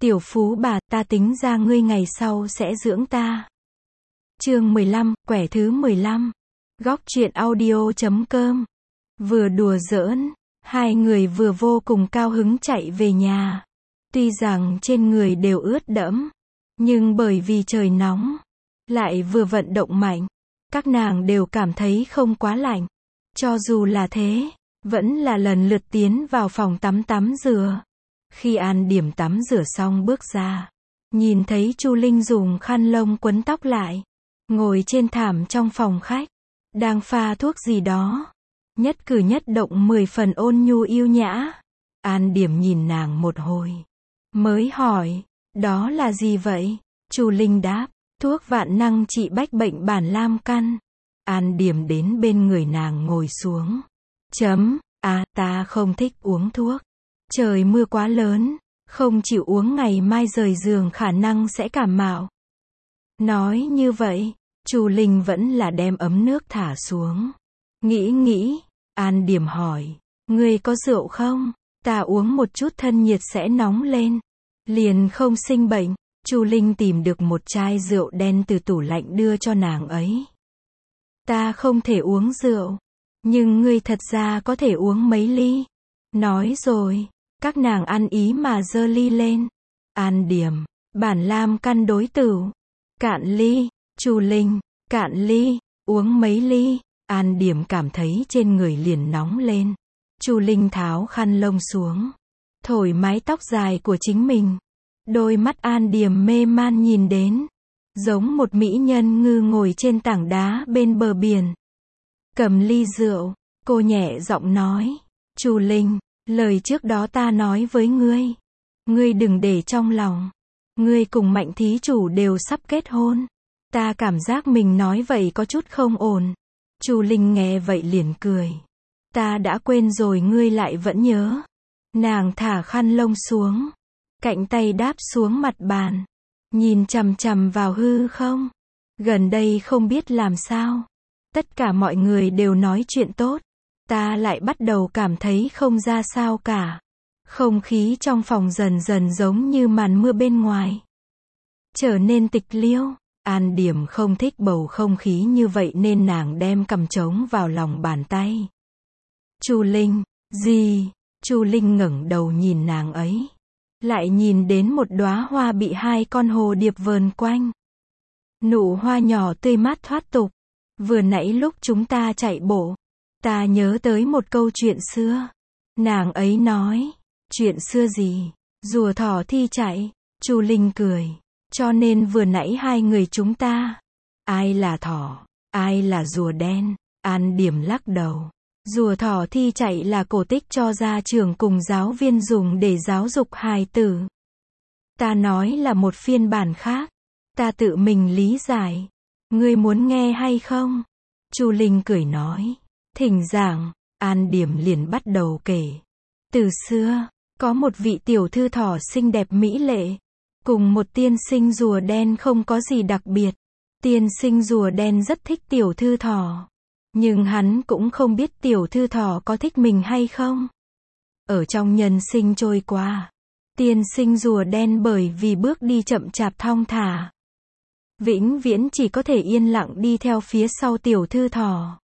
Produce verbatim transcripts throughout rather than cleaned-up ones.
Tiểu phú bà, ta tính ra ngươi ngày sau sẽ dưỡng ta. Chương mười lăm, quẻ thứ mười lăm. Góc truyện audio chấm com. Vừa đùa giỡn, hai người vừa vô cùng cao hứng chạy về nhà. Tuy rằng trên người đều ướt đẫm, nhưng bởi vì trời nóng, lại vừa vận động mạnh, các nàng đều cảm thấy không quá lạnh. Cho dù là thế, vẫn là lần lượt tiến vào phòng tắm tắm rửa. Khi An Điểm tắm rửa xong bước ra, nhìn thấy Chu Linh dùng khăn lông quấn tóc lại, ngồi trên thảm trong phòng khách, đang pha thuốc gì đó. Nhất cử nhất động mười phần ôn nhu yêu nhã. An Điểm nhìn nàng một hồi, mới hỏi, đó là gì vậy? Chu Linh đáp, thuốc vạn năng trị bách bệnh bản lam căn. An Điểm đến bên người nàng ngồi xuống. Chấm, à, ta không thích uống thuốc. Trời mưa quá lớn, không chịu uống ngày mai rời giường khả năng sẽ cảm mạo. Nói như vậy, Chu Linh vẫn là đem ấm nước thả xuống. Nghĩ nghĩ, An Điểm hỏi, ngươi có rượu không? Ta uống một chút thân nhiệt sẽ nóng lên, liền không sinh bệnh. Chu Linh tìm được một chai rượu đen từ tủ lạnh đưa cho nàng ấy. Ta không thể uống rượu, nhưng ngươi thật ra có thể uống mấy ly. Nói rồi, các nàng ăn ý mà giơ ly lên. An Điểm, bản lam căn đối tử. Cạn ly. Chu Linh, cạn ly. Uống mấy ly. An Điểm cảm thấy trên người liền nóng lên. Chu Linh tháo khăn lông xuống, thổi mái tóc dài của chính mình. Đôi mắt An Điểm mê man nhìn đến, giống một mỹ nhân ngư ngồi trên tảng đá bên bờ biển. Cầm ly rượu, cô nhẹ giọng nói, Chu Linh, lời trước đó ta nói với ngươi, ngươi đừng để trong lòng. Ngươi cùng Mạnh thí chủ đều sắp kết hôn. Ta cảm giác mình nói vậy có chút không ổn. Chu Linh nghe vậy liền cười. Ta đã quên rồi ngươi lại vẫn nhớ. Nàng thả khăn lông xuống, cạnh tay đáp xuống mặt bàn, nhìn chằm chằm vào hư không. Gần đây không biết làm sao, tất cả mọi người đều nói chuyện tốt, ta lại bắt đầu cảm thấy không ra sao cả. Không khí trong phòng dần dần giống như màn mưa bên ngoài, trở nên tịch liêu. An Điểm không thích bầu không khí như vậy nên nàng đem cầm trống vào lòng bàn tay. Chu Linh, gì? Chu Linh ngẩng đầu nhìn nàng ấy, lại nhìn đến một đóa hoa bị hai con hồ điệp vờn quanh. Nụ hoa nhỏ tươi mát thoát tục. Vừa nãy lúc chúng ta chạy bộ, ta nhớ tới một câu chuyện xưa. Nàng ấy nói, chuyện xưa gì? Rùa thỏ thi chạy. Chu Linh cười, cho nên vừa nãy hai người chúng ta, ai là thỏ, ai là rùa đen? An Điểm lắc đầu. Rùa thỏ thi chạy là cổ tích cho gia trưởng cùng giáo viên dùng để giáo dục hài tử. Ta nói là một phiên bản khác. Ta tự mình lý giải. Ngươi muốn nghe hay không? Chu Linh cười nói. Thỉnh giảng. An Điểm liền bắt đầu kể. Từ xưa, có một vị tiểu thư thỏ xinh đẹp mỹ lệ, cùng một tiên sinh rùa đen không có gì đặc biệt. Tiên sinh rùa đen rất thích tiểu thư thỏ, nhưng hắn cũng không biết tiểu thư thỏ có thích mình hay không. Ở trong nhân sinh trôi qua, tiên sinh rùa đen bởi vì bước đi chậm chạp thong thả, vĩnh viễn chỉ có thể yên lặng đi theo phía sau tiểu thư thỏ,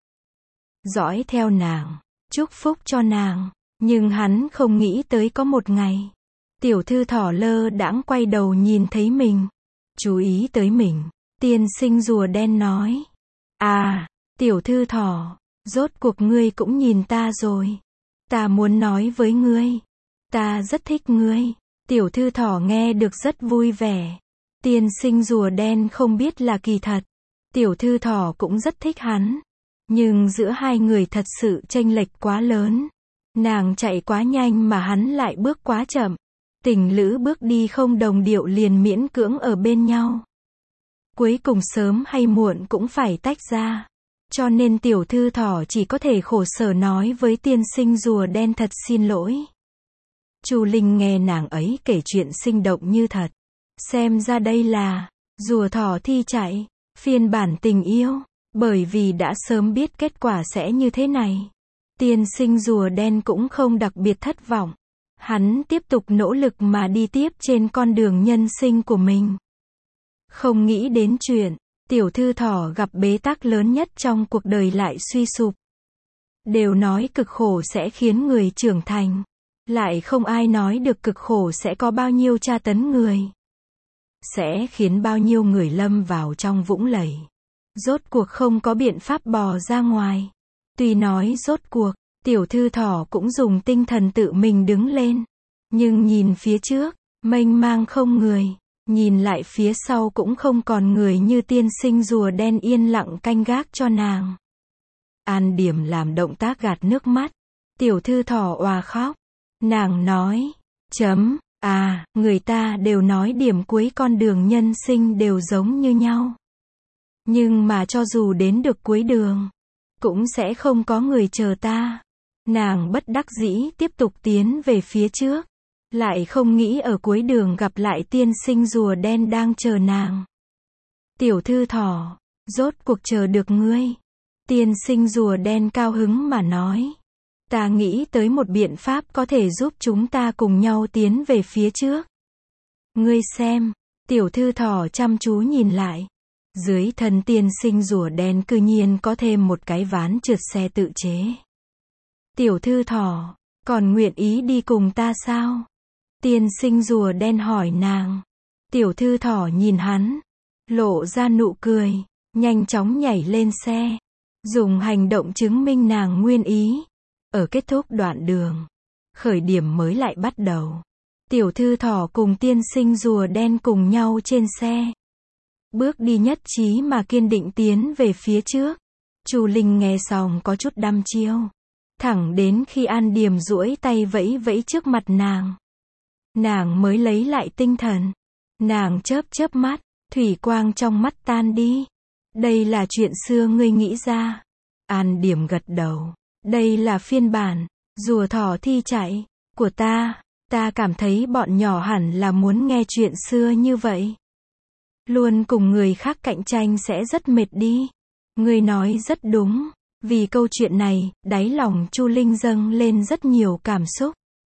dõi theo nàng, chúc phúc cho nàng. Nhưng hắn không nghĩ tới có một ngày, tiểu thư thỏ lơ đãng quay đầu nhìn thấy mình, chú ý tới mình. Tiên sinh rùa đen nói, à, tiểu thư thỏ, rốt cuộc ngươi cũng nhìn ta rồi. Ta muốn nói với ngươi, ta rất thích ngươi. Tiểu thư thỏ nghe được rất vui vẻ. Tiên sinh rùa đen không biết là kỳ thật, tiểu thư thỏ cũng rất thích hắn. Nhưng giữa hai người thật sự chênh lệch quá lớn. Nàng chạy quá nhanh mà hắn lại bước quá chậm. Tình lữ bước đi không đồng điệu liền miễn cưỡng ở bên nhau. Cuối cùng sớm hay muộn cũng phải tách ra. Cho nên tiểu thư thỏ chỉ có thể khổ sở nói với tiên sinh rùa đen thật xin lỗi. Chu Linh nghe nàng ấy kể chuyện sinh động như thật. Xem ra đây là rùa thỏ thi chạy, phiên bản tình yêu. Bởi vì đã sớm biết kết quả sẽ như thế này, tiên sinh rùa đen cũng không đặc biệt thất vọng. Hắn tiếp tục nỗ lực mà đi tiếp trên con đường nhân sinh của mình. Không nghĩ đến chuyện, tiểu thư thỏ gặp bế tắc lớn nhất trong cuộc đời lại suy sụp. Đều nói cực khổ sẽ khiến người trưởng thành. Lại không ai nói được cực khổ sẽ có bao nhiêu tra tấn người. Sẽ khiến bao nhiêu người lâm vào trong vũng lầy. Rốt cuộc không có biện pháp bò ra ngoài. Tuy nói rốt cuộc, tiểu thư thỏ cũng dùng tinh thần tự mình đứng lên. Nhưng nhìn phía trước, mênh mang không người. Nhìn lại phía sau cũng không còn người như tiên sinh rùa đen yên lặng canh gác cho nàng. An Điểm làm động tác gạt nước mắt. Tiểu thư thỏ òa khóc. Nàng nói, chấm, à, người ta đều nói điểm cuối con đường nhân sinh đều giống như nhau. Nhưng mà cho dù đến được cuối đường, cũng sẽ không có người chờ ta. Nàng bất đắc dĩ tiếp tục tiến về phía trước. Lại không nghĩ ở cuối đường gặp lại tiên sinh rùa đen đang chờ nàng. Tiểu thư thỏ, rốt cuộc chờ được ngươi. Tiên sinh rùa đen cao hứng mà nói. Ta nghĩ tới một biện pháp có thể giúp chúng ta cùng nhau tiến về phía trước. Ngươi xem, tiểu thư thỏ chăm chú nhìn lại. Dưới thân tiên sinh rùa đen cư nhiên có thêm một cái ván trượt xe tự chế. Tiểu thư thỏ, còn nguyện ý đi cùng ta sao? Tiên sinh rùa đen hỏi nàng. Tiểu thư thỏ nhìn hắn, lộ ra nụ cười, nhanh chóng nhảy lên xe. Dùng hành động chứng minh nàng nguyên ý. Ở kết thúc đoạn đường, khởi điểm mới lại bắt đầu. Tiểu thư thỏ cùng tiên sinh rùa đen cùng nhau trên xe. Bước đi nhất trí mà kiên định tiến về phía trước. Chu Linh nghe xong có chút đăm chiêu. Thẳng đến khi An Điểm duỗi tay vẫy vẫy trước mặt nàng. Nàng mới lấy lại tinh thần. Nàng chớp chớp mắt, thủy quang trong mắt tan đi. Đây là chuyện xưa ngươi nghĩ ra. An Điểm gật đầu. Đây là phiên bản, rùa thỏ thi chạy, của ta. Ta cảm thấy bọn nhỏ hẳn là muốn nghe chuyện xưa như vậy. Luôn cùng người khác cạnh tranh sẽ rất mệt đi. Ngươi nói rất đúng. Vì câu chuyện này, đáy lòng Chu Linh dâng lên rất nhiều cảm xúc.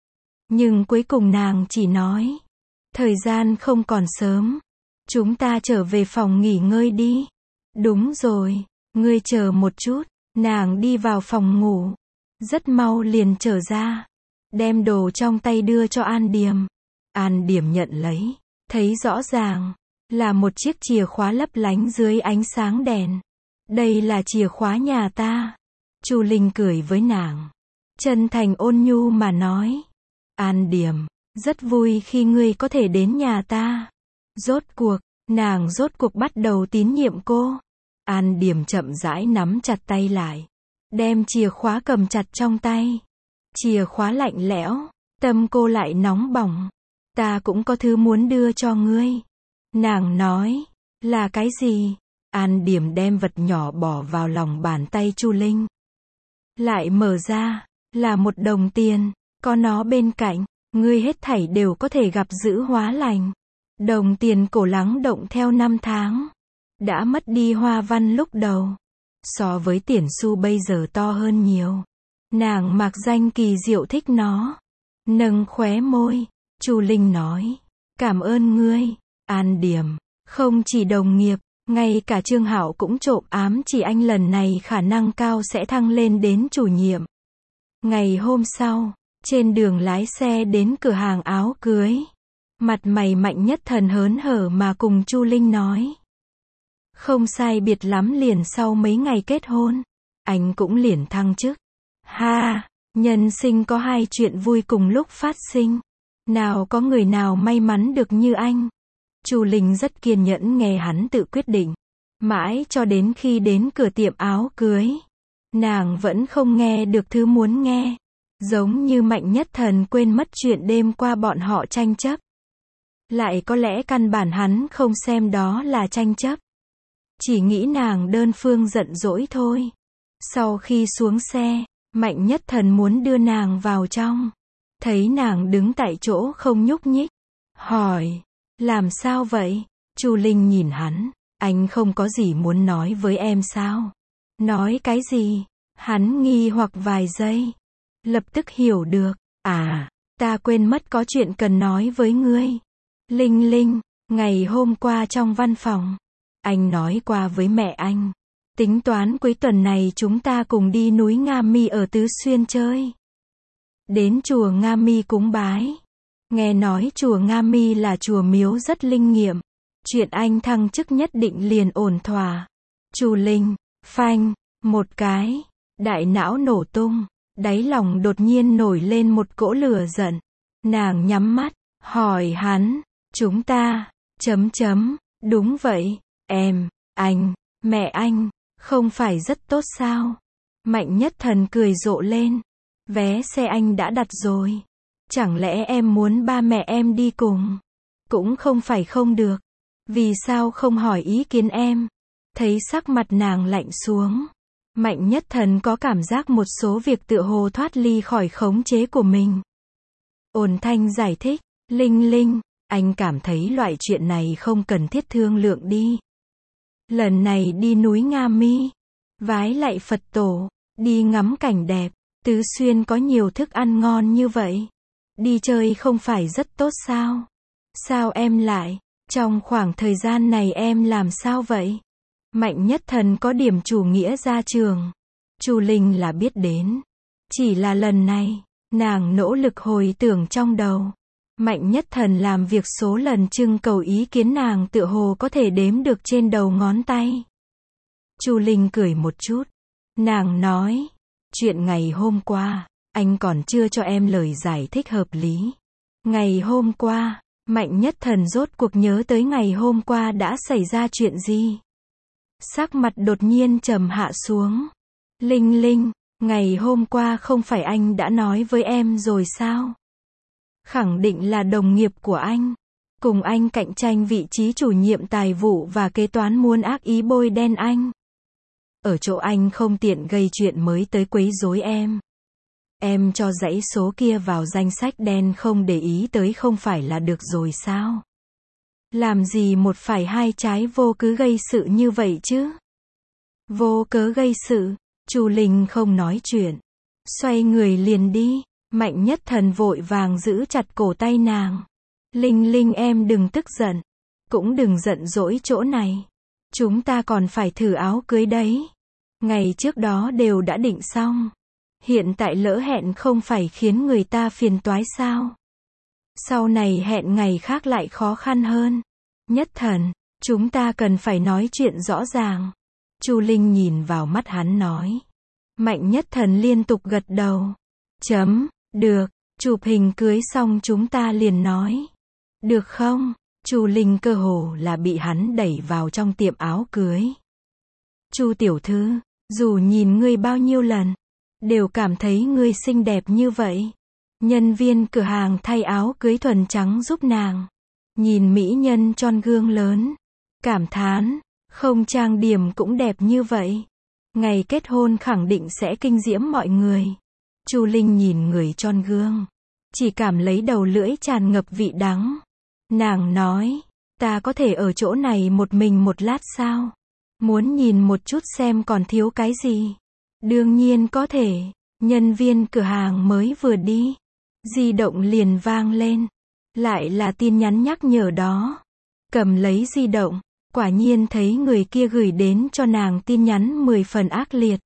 Nhưng cuối cùng nàng chỉ nói. Thời gian không còn sớm. Chúng ta trở về phòng nghỉ ngơi đi. Đúng rồi, ngươi chờ một chút. Nàng đi vào phòng ngủ. Rất mau liền trở ra. Đem đồ trong tay đưa cho An Điểm. An Điểm nhận lấy. Thấy rõ ràng. Là một chiếc chìa khóa lấp lánh dưới ánh sáng đèn. Đây là chìa khóa nhà ta. Chu Linh cười với nàng. Chân thành ôn nhu mà nói. An Điểm, rất vui khi ngươi có thể đến nhà ta. Rốt cuộc, nàng rốt cuộc bắt đầu tín nhiệm cô. An Điểm chậm rãi nắm chặt tay lại. Đem chìa khóa cầm chặt trong tay. Chìa khóa lạnh lẽo. Tâm cô lại nóng bỏng. Ta cũng có thứ muốn đưa cho ngươi. Nàng nói. Là cái gì? An Điểm đem vật nhỏ bỏ vào lòng bàn tay Chu Linh. Lại mở ra. Là một đồng tiền. Có nó bên cạnh. Ngươi hết thảy đều có thể gặp giữ hóa lành. Đồng tiền cổ lắng động theo năm tháng. Đã mất đi hoa văn lúc đầu. So với tiền xu bây giờ to hơn nhiều. Nàng mặc danh kỳ diệu thích nó. Nâng khóe môi. Chu Linh nói. Cảm ơn ngươi. An Điểm. Không chỉ đồng nghiệp. Ngay cả Trương Hạo cũng trộm ám chỉ anh lần này khả năng cao sẽ thăng lên đến chủ nhiệm. Ngày hôm sau. Trên đường lái xe đến cửa hàng áo cưới. Mặt mày Mạnh Nhất Thần hớn hở mà cùng Chu Linh nói. Không sai biệt lắm liền sau mấy ngày kết hôn. Anh cũng liền thăng chức. Ha, nhân sinh có hai chuyện vui cùng lúc phát sinh. Nào có người nào may mắn được như anh. Chu Linh rất kiên nhẫn nghe hắn tự quyết định. Mãi cho đến khi đến cửa tiệm áo cưới. Nàng vẫn không nghe được thứ muốn nghe. Giống như Mạnh Nhất Thần quên mất chuyện đêm qua bọn họ tranh chấp. Lại có lẽ căn bản hắn không xem đó là tranh chấp. Chỉ nghĩ nàng đơn phương giận dỗi thôi. Sau khi xuống xe, Mạnh Nhất Thần muốn đưa nàng vào trong. Thấy nàng đứng tại chỗ không nhúc nhích. Hỏi, làm sao vậy? Chu Linh nhìn hắn, anh không có gì muốn nói với em sao? Nói cái gì? Hắn nghi hoặc vài giây. Lập tức hiểu được, à, Ta quên mất có chuyện cần nói với ngươi. Linh Linh, ngày hôm qua trong văn phòng, anh nói qua với mẹ anh. Tính toán cuối tuần này chúng ta cùng đi núi Nga Mi ở Tứ Xuyên chơi. Đến chùa Nga Mi cúng bái. Nghe nói chùa Nga Mi là chùa miếu rất linh nghiệm. Chuyện anh thăng chức nhất định liền ổn thỏa. Chu Linh, phanh, một cái, đại não nổ tung, đáy lòng đột nhiên nổi lên một cỗ lửa giận. Nàng nhắm mắt, hỏi hắn, chúng ta, chấm chấm, đúng vậy, em, anh, mẹ anh, không phải rất tốt sao? Mạnh Nhất Thần cười rộ lên, vé xe anh đã đặt rồi. Chẳng lẽ em muốn ba mẹ em đi cùng? Cũng không phải không được. Vì sao không hỏi ý kiến em? Thấy sắc mặt nàng lạnh xuống. Mạnh Nhất Thần có cảm giác một số việc tựa hồ thoát ly khỏi khống chế của mình. Ôn thanh giải thích, Linh Linh, anh cảm thấy loại chuyện này không cần thiết thương lượng đi. Lần này đi núi Nga Mi, vái lạy Phật tổ, đi ngắm cảnh đẹp, Tứ Xuyên có nhiều thức ăn ngon như vậy. Đi chơi không phải rất tốt sao? Sao em lại, trong khoảng thời gian này em làm sao vậy? Mạnh Nhất Thần có điểm chủ nghĩa gia trường. Chu Linh là biết đến. Chỉ là lần này, nàng nỗ lực hồi tưởng trong đầu. Mạnh Nhất Thần làm việc số lần trưng cầu ý kiến nàng tựa hồ có thể đếm được trên đầu ngón tay. Chu Linh cười một chút. Nàng nói, chuyện ngày hôm qua, anh còn chưa cho em lời giải thích hợp lý. Ngày hôm qua, Mạnh Nhất Thần rốt cuộc nhớ tới ngày hôm qua đã xảy ra chuyện gì. Sắc mặt đột nhiên trầm hạ xuống. Linh Linh, ngày hôm qua không phải anh đã nói với em rồi sao? Khẳng định là đồng nghiệp của anh. Cùng anh cạnh tranh vị trí chủ nhiệm tài vụ và kế toán muốn ác ý bôi đen anh. Ở chỗ anh không tiện gây chuyện mới tới quấy rối em. Em cho dãy số kia vào danh sách đen không để ý tới không phải là được rồi sao? Làm gì một phải hai trái vô cứ gây sự như vậy chứ? Vô cớ gây sự, Chu Linh không nói chuyện. Xoay người liền đi, Mạnh Nhất Thần vội vàng giữ chặt cổ tay nàng. Linh Linh em đừng tức giận, cũng đừng giận dỗi chỗ này. Chúng ta còn phải thử áo cưới đấy. Ngày trước đó đều đã định xong. Hiện tại lỡ hẹn không phải khiến người ta phiền toái sao? Sau này hẹn ngày khác lại khó khăn hơn. Nhất Thần, chúng ta cần phải nói chuyện rõ ràng. Chu Linh nhìn vào mắt hắn nói. Mạnh Nhất Thần liên tục gật đầu. Chấm, được, chụp hình cưới xong chúng ta liền nói. Được không? Chu Linh cơ hồ là bị hắn đẩy vào trong tiệm áo cưới. Chu tiểu thư, dù nhìn ngươi bao nhiêu lần, đều cảm thấy ngươi xinh đẹp như vậy. Nhân viên cửa hàng thay áo cưới thuần trắng giúp nàng. Nhìn mỹ nhân tròn gương lớn. Cảm thán, không trang điểm cũng đẹp như vậy. Ngày kết hôn khẳng định sẽ kinh diễm mọi người. Chu Linh nhìn người tròn gương. Chỉ cảm lấy đầu lưỡi tràn ngập vị đắng. Nàng nói, ta có thể ở chỗ này một mình một lát sao? Muốn nhìn một chút xem còn thiếu cái gì? Đương nhiên có thể. Nhân viên cửa hàng mới vừa đi. Di động liền vang lên. Lại là tin nhắn nhắc nhở đó. Cầm lấy di động. Quả nhiên thấy người kia gửi đến cho nàng tin nhắn mười phần ác liệt.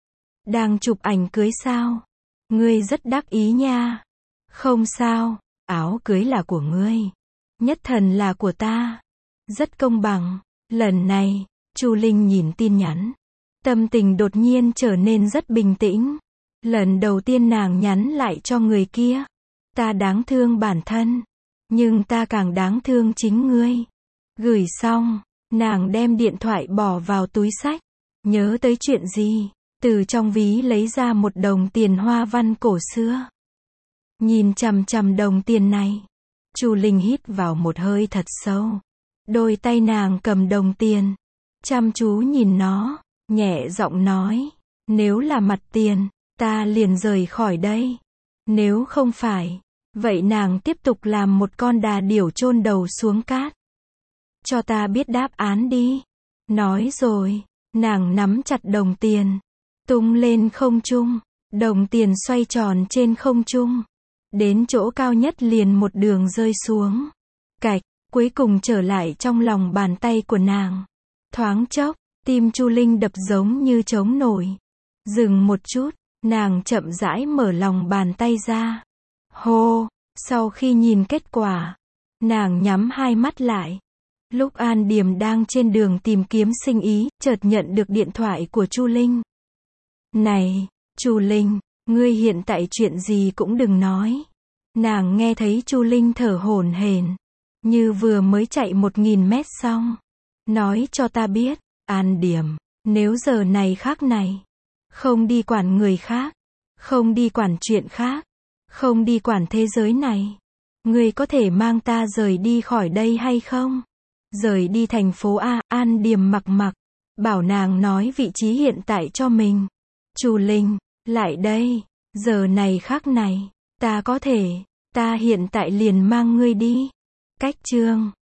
Đang chụp ảnh cưới sao? Ngươi rất đắc ý nha. Không sao, áo cưới là của ngươi. Nhất Thần là của ta. Rất công bằng. Lần này, Chu Linh nhìn tin nhắn. Tâm tình đột nhiên trở nên rất bình tĩnh. Lần đầu tiên nàng nhắn lại cho người kia. Ta đáng thương bản thân. Nhưng ta càng đáng thương chính ngươi. Gửi xong, nàng đem điện thoại bỏ vào túi xách. Nhớ tới chuyện gì? Từ trong ví lấy ra một đồng tiền hoa văn cổ xưa. Nhìn chằm chằm đồng tiền này. Chu Linh hít vào một hơi thật sâu. Đôi tay nàng cầm đồng tiền. Chăm chú nhìn nó. Nhẹ giọng nói. Nếu là mặt tiền, ta liền rời khỏi đây. Nếu không phải, vậy nàng tiếp tục làm một con đà điểu chôn đầu xuống cát. Cho ta biết đáp án đi. Nói rồi, nàng nắm chặt đồng tiền. Tung lên không trung. Đồng tiền xoay tròn trên không trung. Đến chỗ cao nhất liền một đường rơi xuống. Cạch, cuối cùng trở lại trong lòng bàn tay của nàng. Thoáng chốc, tim Chu Linh đập giống như trống nổi. Dừng một chút, nàng chậm rãi mở lòng bàn tay ra. Hô, sau khi nhìn kết quả, nàng nhắm hai mắt lại. Lúc An Điềm đang trên đường tìm kiếm sinh ý, chợt nhận được điện thoại của Chu Linh. Này, Chu Linh, ngươi hiện tại chuyện gì cũng đừng nói. Nàng nghe thấy Chu Linh thở hổn hển, như vừa mới chạy một nghìn mét xong. Nói cho ta biết, An Điềm, nếu giờ này khác này, không đi quản người khác, không đi quản chuyện khác, không đi quản thế giới này, ngươi có thể mang ta rời đi khỏi đây hay không? Rời đi thành phố A. An Điềm mặc mặc, bảo nàng nói vị trí hiện tại cho mình. Chu Linh, lại đây, giờ này khác này, ta có thể, ta hiện tại liền mang ngươi đi. Cách chương